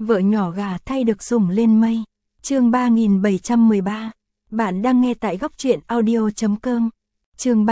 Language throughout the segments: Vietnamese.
Vợ nhỏ gà thay được sủng lên mây. Chương 3713. Bạn đang nghe tại góc truyện audio.com. Chương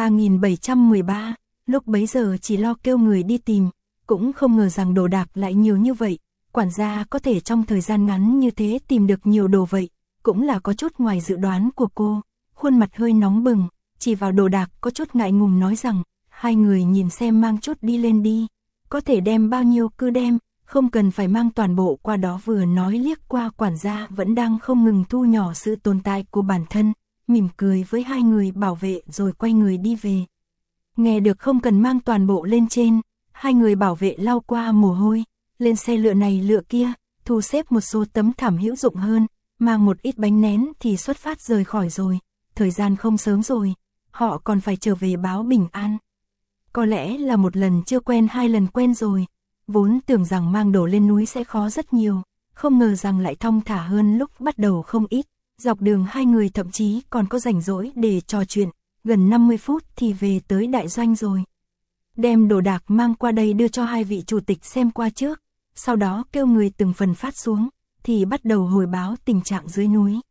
3713. Lúc bấy giờ chỉ lo kêu người đi tìm, cũng không ngờ rằng đồ đạc lại nhiều như vậy. Quản gia có thể trong thời gian ngắn như thế tìm được nhiều đồ vậy, cũng là có chút ngoài dự đoán của cô. Khuôn mặt hơi nóng bừng, chỉ vào đồ đạc có chút ngại ngùng nói rằng, hai người nhìn xem mang chút đi lên đi, có thể đem bao nhiêu cứ đem, không cần phải mang toàn bộ qua đó. Vừa nói liếc qua quản gia vẫn đang không ngừng thu nhỏ sự tồn tại của bản thân, mỉm cười với hai người bảo vệ rồi quay người đi về. Nghe được không cần mang toàn bộ lên trên, hai người bảo vệ lau qua mồ hôi, lên xe lựa này lựa kia, thu xếp một số tấm thảm hữu dụng hơn, mang một ít bánh nén thì xuất phát rời khỏi rồi. Thời gian không sớm rồi, họ còn phải trở về báo bình an. Có lẽ là một lần chưa quen hai lần quen rồi, vốn tưởng rằng mang đồ lên núi sẽ khó rất nhiều, không ngờ rằng lại thong thả hơn lúc bắt đầu không ít. Dọc đường hai người thậm chí còn có rảnh rỗi để trò chuyện, gần 50 phút thì về tới đại doanh rồi. Đem đồ đạc mang qua đây đưa cho hai vị chủ tịch xem qua trước, sau đó kêu người từng phần phát xuống, thì bắt đầu hồi báo tình trạng dưới núi.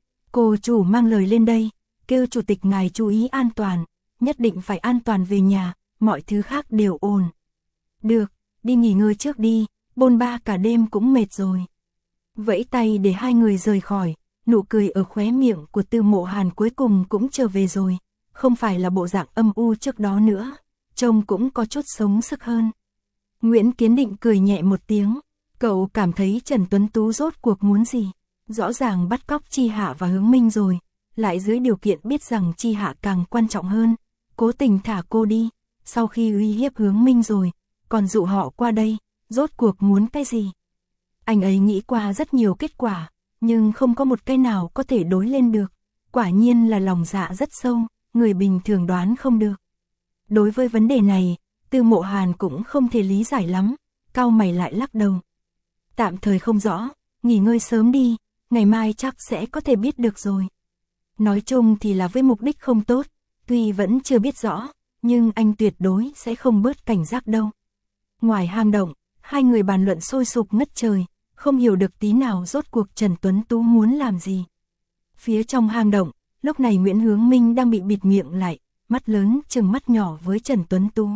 Cô chủ mang lời lên đây, kêu chủ tịch ngài chú ý an toàn, nhất định phải an toàn về nhà, mọi thứ khác đều ổn. Được, đi nghỉ ngơi trước đi, bôn ba cả đêm cũng mệt rồi. Vẫy tay để hai người rời khỏi, nụ cười ở khóe miệng của Tư Mộ Hàn cuối cùng cũng trở về rồi, không phải là bộ dạng âm u trước đó nữa, trông cũng có chút sống sức hơn. Nguyễn Kiến Định cười nhẹ một tiếng, cậu cảm thấy Trần Tuấn Tú rốt cuộc muốn gì, rõ ràng bắt cóc Chi Hạ và Hướng Minh rồi, lại dưới điều kiện biết rằng Chi Hạ càng quan trọng hơn, cố tình thả cô đi, sau khi uy hiếp Hướng Minh rồi, còn dụ họ qua đây, rốt cuộc muốn cái gì? Anh ấy nghĩ qua rất nhiều kết quả, nhưng không có một cái nào có thể đối lên được, quả nhiên là lòng dạ rất sâu, người bình thường đoán không được. Đối với vấn đề này, Tư Mộ Hàn cũng không thể lý giải lắm, cau mày lại lắc đầu. Tạm thời không rõ, nghỉ ngơi sớm đi, ngày mai chắc sẽ có thể biết được rồi. Nói chung thì là với mục đích không tốt, tuy vẫn chưa biết rõ, nhưng anh tuyệt đối sẽ không bớt cảnh giác đâu. Ngoài hang động, hai người bàn luận sôi sục ngất trời, không hiểu được tí nào rốt cuộc Trần Tuấn Tú muốn làm gì. Phía trong hang động, lúc này Nguyễn Hướng Minh đang bị bịt miệng lại, mắt lớn trừng mắt nhỏ với Trần Tuấn Tú.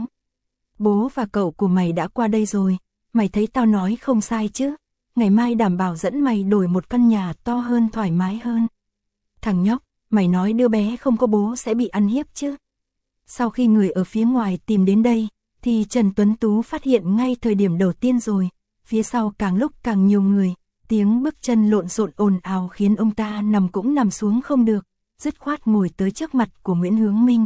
Bố và cậu của mày đã qua đây rồi, mày thấy tao nói không sai chứ, ngày mai đảm bảo dẫn mày đổi một căn nhà to hơn thoải mái hơn. Thằng nhóc, mày nói đứa bé không có bố sẽ bị ăn hiếp chứ. Sau khi người ở phía ngoài tìm đến đây, thì Trần Tuấn Tú phát hiện ngay thời điểm đầu tiên rồi, phía sau càng lúc càng nhiều người, tiếng bước chân lộn xộn ồn ào khiến ông ta nằm cũng nằm xuống không được, dứt khoát ngồi tới trước mặt của Nguyễn Hướng Minh.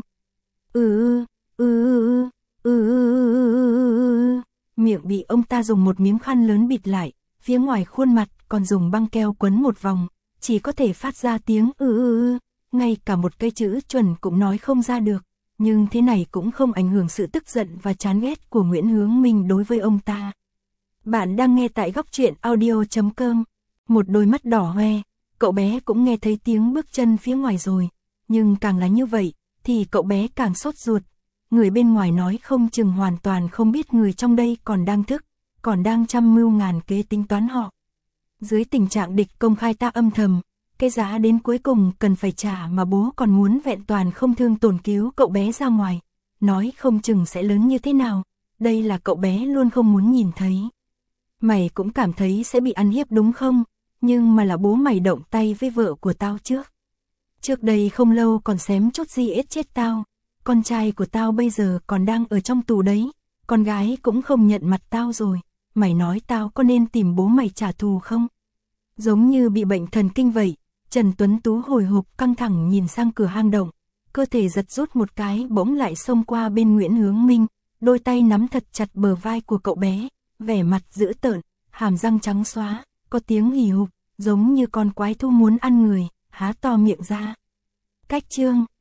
Miệng bị ông ta dùng một miếng khăn lớn bịt lại, phía ngoài khuôn mặt còn dùng băng keo quấn một vòng, chỉ có thể phát ra tiếng ngay cả một cái chữ chuẩn cũng nói không ra được, nhưng thế này cũng không ảnh hưởng sự tức giận và chán ghét của Nguyễn Hướng Minh đối với ông ta. Bạn đang nghe tại góc truyện audio.com. Một đôi mắt đỏ hoe, cậu bé cũng nghe thấy tiếng bước chân phía ngoài rồi, nhưng càng là như vậy, thì cậu bé càng sốt ruột. Người bên ngoài nói không chừng hoàn toàn không biết người trong đây còn đang thức, còn đang trăm mưu ngàn kế tính toán họ. Dưới tình trạng địch công khai ta âm thầm, cái giá đến cuối cùng cần phải trả mà bố còn muốn vẹn toàn không thương tổn cứu cậu bé ra ngoài, nói không chừng sẽ lớn như thế nào, đây là cậu bé luôn không muốn nhìn thấy. Mày cũng cảm thấy sẽ bị ăn hiếp đúng không, nhưng mà là bố mày động tay với vợ của tao trước. Trước đây không lâu còn xém chút gì ết chết tao, con trai của tao bây giờ còn đang ở trong tù đấy, con gái cũng không nhận mặt tao rồi, mày nói tao có nên tìm bố mày trả thù không? Giống như bị bệnh thần kinh vậy, Trần Tuấn Tú hồi hộp căng thẳng nhìn sang cửa hang động, cơ thể giật rút một cái bỗng lại xông qua bên Nguyễn Hướng Minh, đôi tay nắm thật chặt bờ vai của cậu bé, vẻ mặt dữ tợn, hàm răng trắng xóa, có tiếng hì hục, giống như con quái thú muốn ăn người, há to miệng ra. Cách chương